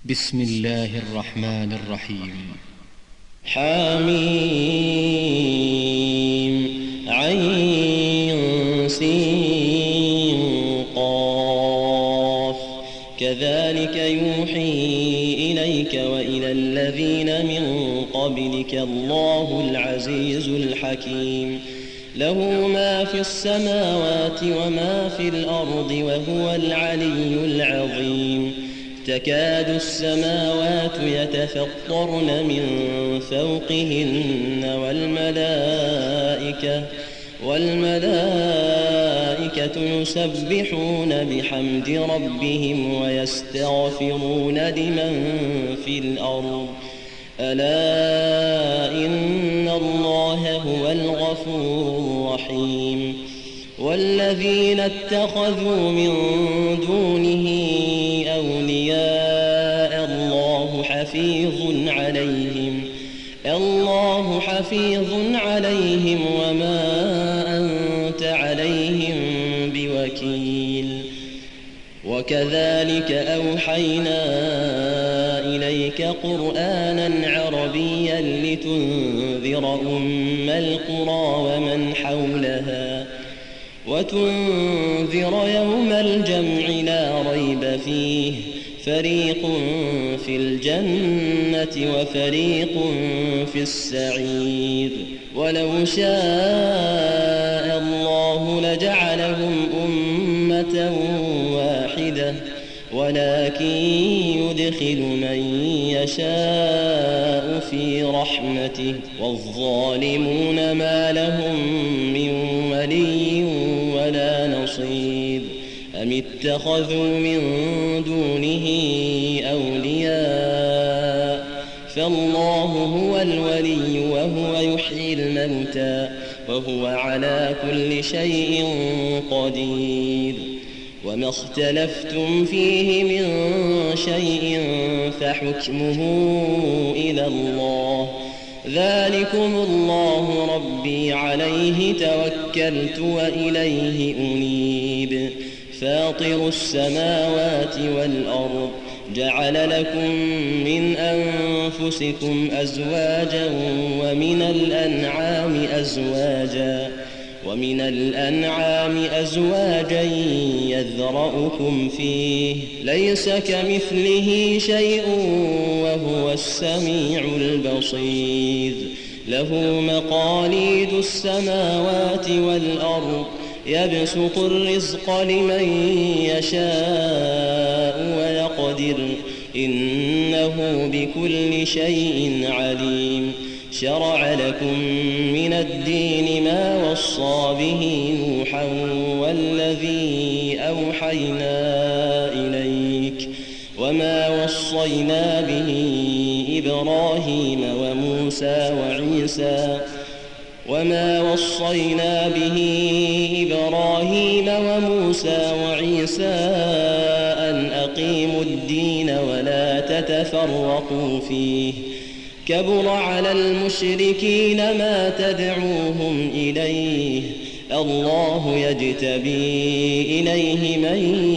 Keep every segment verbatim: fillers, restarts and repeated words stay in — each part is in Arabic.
بسم الله الرحمن الرحيم. حميم عين سين قاف كذلك يوحي إليك وإلى الذين من قبلك الله العزيز الحكيم له ما في السماوات وما في الأرض وهو العلي العظيم تكاد السماوات يتفطرن من فوقهن والملائكة والملائكة يسبحون بحمد ربهم ويستغفرون لمن في الأرض ألا إن الله هو الغفور الرحيم والذين اتخذوا من دونه أولياء الله حفيظ عليهم الله حفيظ عليهم وما أنت عليهم بوكيل وكذلك أوحينا إليك قرآنا عربيا لتنذر أم القرى ومن حولها وتنذر يوم الجمع لا ريب فيه فريق في الجنة وفريق في السعير ولو شاء الله لجعلهم أمة واحدة ولكن يدخل من يشاء في رحمته والظالمون ما لهم من ولي ولا نصير أم اتخذوا من دونه أولياء فالله هو الولي وهو يحيي الموتى وهو على كل شيء قدير وما اختلفتم فيه من شيء فحكمه إلى الله ذلكم الله ربي عليه توكلت وإليه أنيب فاطر السماوات والأرض جعل لكم من أنفسكم أزواجا ومن الأنعام أزواجا ومن الأنعام أزواجا يذرأكم فيه ليس كمثله شيء وهو السميع البصير له مقاليد السماوات والأرض يبسط الرزق لمن يشاء ويقدر إنه بكل شيء عليم شرع لكم من الدين ما وصى به نوحا والذي أوحينا إليك وما وصينا به إبراهيم وموسى وعيسى وما وصينا به إبراهيم وموسى وعيسى أن أقيموا الدين ولا تتفرقوا فيه كبر على المشركين ما تدعوهم إليه الله يجتبي إليه من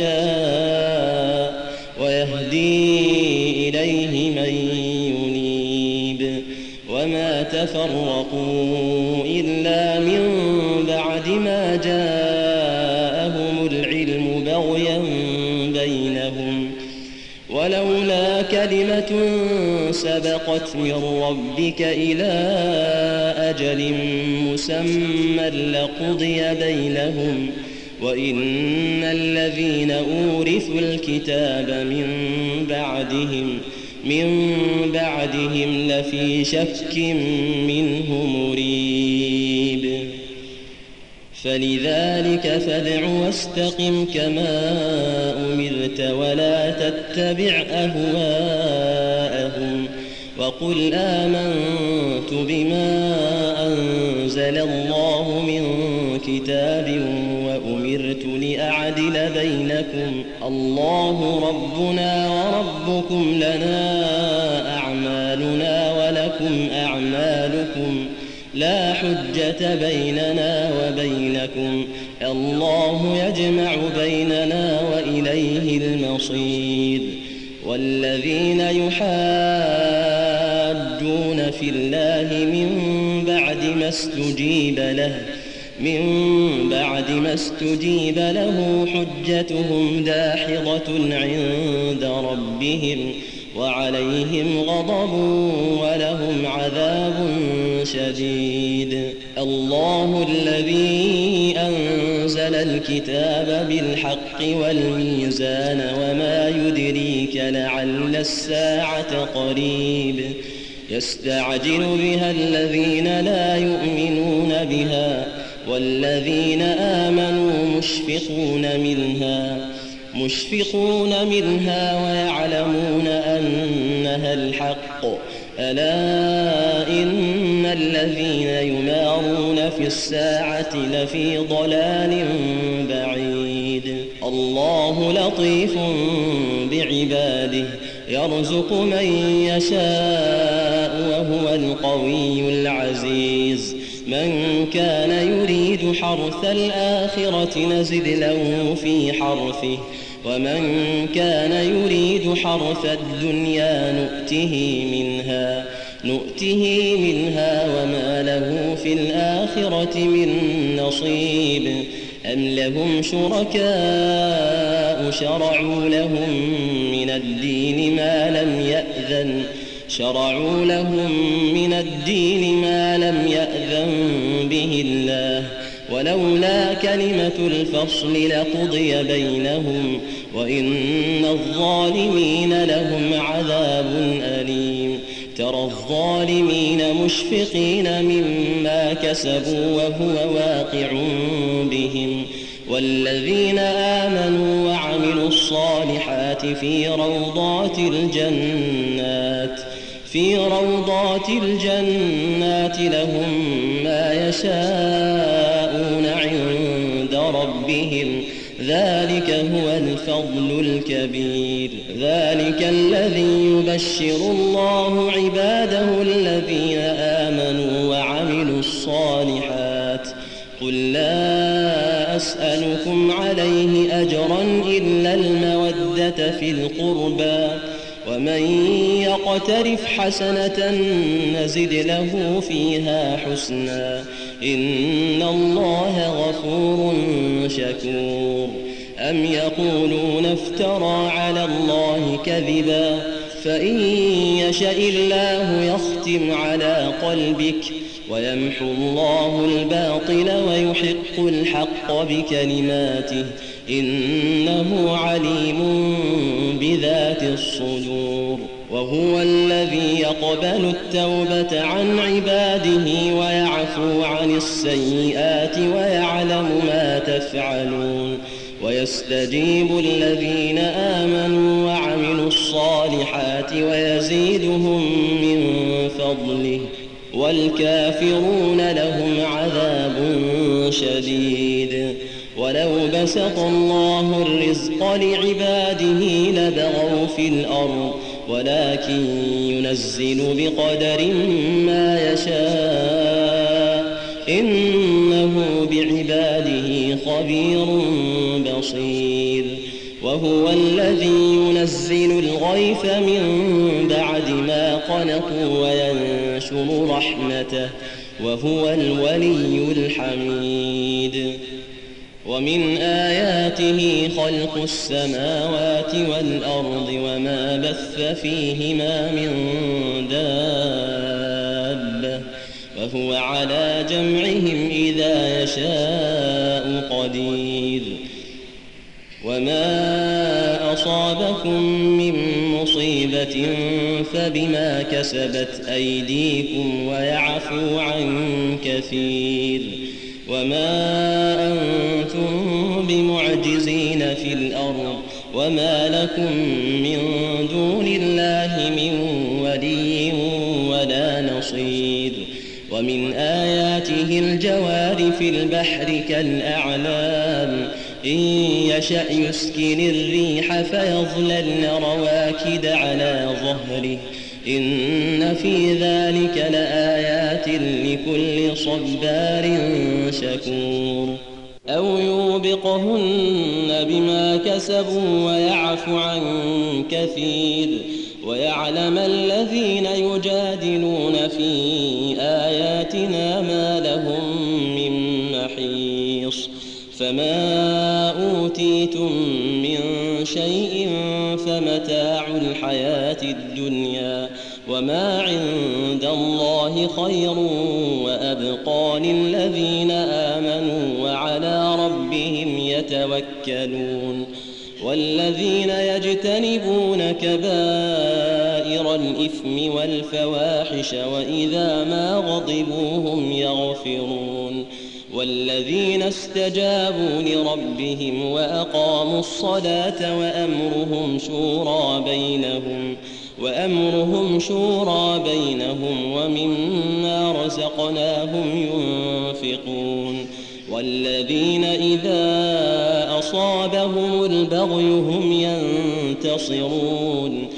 يشاء ويهدي إليه من ينيب وما تفرقوا إلا من بعد ما جاءهم العلم بغيا بينهم ولولا كلمة سبقت من ربك إلى أجل مسمى لقضي بينهم وإن الذين أورثوا الكتاب من بعدهم من بعدهم لفي شك منه مريب فلذلك فادع واستقم كما أمرت ولا تتبع أهواءهم وقل آمنت بما أنزل الله من كتاب وأمرت لأعدل بينكم الله ربنا وربكم لنا أعمالنا ولكم أعمالكم لا حجة بيننا وبينكم الله يجمع بيننا وإليه المصير والذين يحاجون في الله من بعد ما استجيب له من بعد ما استجيب له حجتهم داحضة عند ربهم وعليهم غضب ولهم عذاب شديد. الله الذي أنزل الكتاب بالحق والميزان وما يدريك لعل الساعة قريب يستعجل بها الذين لا يؤمنون بها والذين آمنوا مشفقون منها مشفقون منها ويعلمون أنها الحق ألا إن الذين يمارون في الساعة لفي ضلال بعيد. الله لطيف بعباده يرزق من يشاء وهو القوي العزيز. من كان يريد حرث الآخرة نزد له في حرثه ومن كان يريد حرث الدنيا نؤته منها نؤته منها وما له في الآخرة من نصيب. أم لهم شركاء شرعوا لهم من الدين ما لم يأذن شرعوا لهم من الدين ما لم يأذن به الله ولولا كلمة الفصل لقضي بينهم وإن الظالمين لهم عذاب أليم. ترى الظالمين مشفقين مما كسبوا وهو واقع بهم والذين آمنوا وعملوا الصالحات في روضات الجنات في روضات الجنات لهم ما يشاءون عند ربهم ذلك هو الفضل الكبير. ذلك الذي يبشر الله عباده الذين آمنوا وعملوا الصالحات. قل لا أسألكم عليه أجرا إلا المودة في القربى ومن يقترف حسنة نزد له فيها حسنا إن الله غفور شكور. أم يقولون افترى على الله كذبا فإن يشأ الله يختم على قلبك ويمحو الله الباطل ويحق الحق بكلماته إنه عليم بذات الصدور. وهو الذي يقبل التوبة عن عباده ويعفو عن السيئات ويعلم ما تفعلون ويستجيب الذين آمنوا وعملوا الصالحات ويزيدهم من فضله والكافرون لهم عذاب شديد. ولو بسط الله الرزق لعباده لبغوا في الأرض ولكن ينزل بقدر ما يشاء إنه بعباده خبير بصير. وهو الذي ينزل الغيث من بعد ما قنطوا وينشر رحمته وهو الولي الحميد. ومن آياته خلق السماوات والأرض وما بث فيهما من دابة وهو على جمعهم إذا يشاء قدير. وما أصابكم من مصيبة فبما كسبت أيديكم ويعفو عن كثير. وما أنتم بمعجزين في الأرض وما لكم من دون الله من ولي ولا نصير. ومن آياته الجوار في البحر كالأعلام إن يشأ يسكن الريح فيظللن رواكد على ظهره إن في ذلك لآيات لكل صبار شكور. أو يوبقهن بما كسبوا ويعفو عن كثير ويعلم الذين يجادلون في آياتنا ما لهم من محيص فما أوتيتم من شيء فمتاع الحياة الدنيا وما عند الله خير وأبقى للذين آمنوا وعلى ربهم يتوكلون والذين يجتنبون كبائر الإثم والفواحش وإذا ما غضبوا هم يغفرون والذين استجابوا لربهم وأقاموا الصلاة وأمرهم شورى بينهم وأمرهم شورى بينهم ومما رزقناهم ينفقون والذين إذا أصابهم البغي هم ينتصرون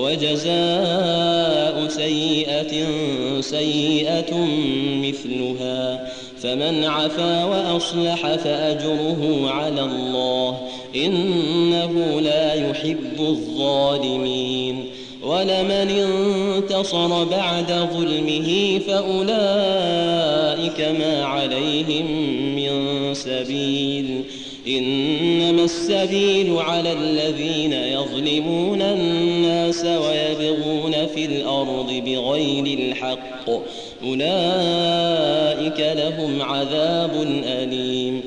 وجزاء سيئة سيئة مثلها فمن عفا وأصلح فأجره على الله إنه لا يحب الظالمين ولمن انتصر بعد ظلمه فأولئك ما عليهم من سبيل إنما السبيل على الذين يظلمون الناس ويبغون في الأرض بغير الحق أولئك لهم عذاب أليم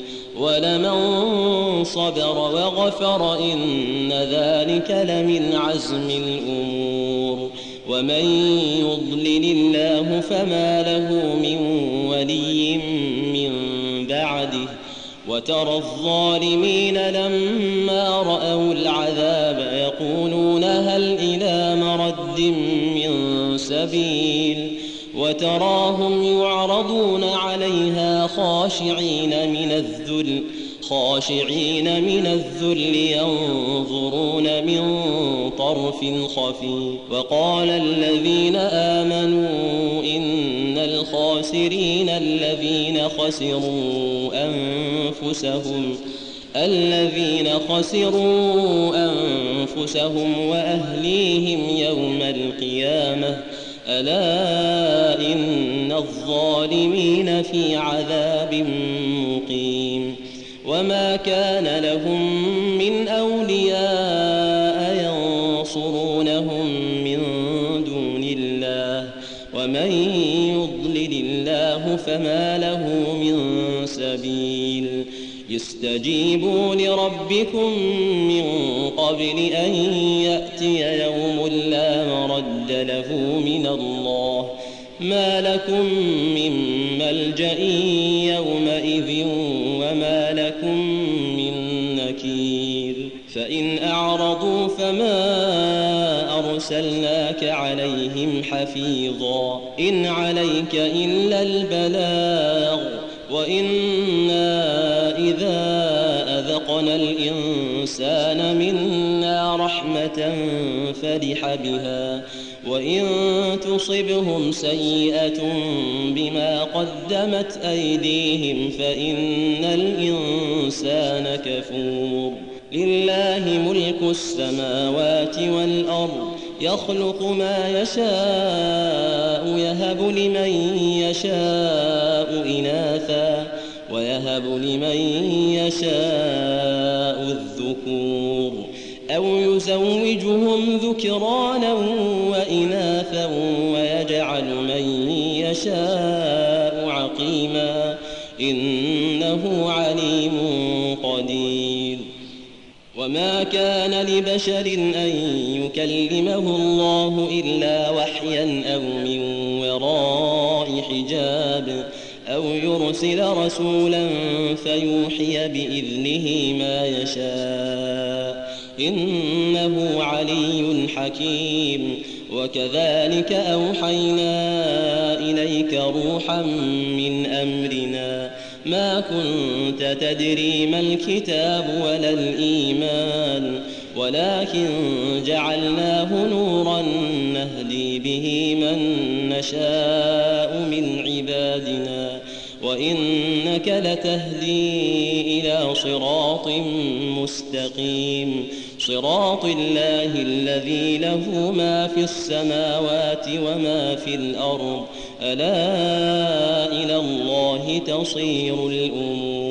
ولمن صبر وغفر إن ذلك لمن عزم الأمور ومن يضلل الله فما له من ولي من بعده وترى الظالمين لما رأوا العذاب يقولون هل إلى مرد من سبيل وتراهم يعرضون عليها خاشعين من الذل خاشعين من الذل ينظرون من طرف خفي وقال الذين آمنوا إن الخاسرين الذين خسروا أنفسهم الذين خسروا أنفسهم وأهليهم يوم القيامة ألا إن الظالمين في عذاب مقيم وما كان لهم من أولياء ينصرونهم من دون الله ومن يضلل الله فما له من سبيل يستجيبوا لربكم من قبل أن يأتي يوم لا مرد له من الله ما لكم من ملجأ يومئذ وما لكم من نكير فإن أعرضوا فما أرسلناك عليهم حفيظا إن عليك إلا البلاغ وإنا إذا أذقنا الإنسان منا رحمة فرح بها وإن تصبهم سيئة بما قدمت أيديهم فإن الإنسان كفور لله ملك السماوات والأرض يخلق ما يشاء يهب لمن يشاء إناثا ويهب لمن يشاء الذكور أو يزوجهم ذكرانا وإناثا ويجعل من يشاء عقيما إنه عليم قدير وما كان لبشر أن يكلمه الله إلا وحيا أو من وراء حجاب أو يرسل رسولا فيوحي بإذنه ما يشاء إنه علي حكيم وكذلك أوحينا إليك روحا من أمرنا ما كنت تدري ما الكتاب ولا الإيمان ولكن جعلناه نورا نهدي به من نشاء من عبادنا وإنك لتهدي إلى صراط مستقيم صراط الله الذي له ما في السماوات وما في الأرض ألا إلى الله تصير الأمور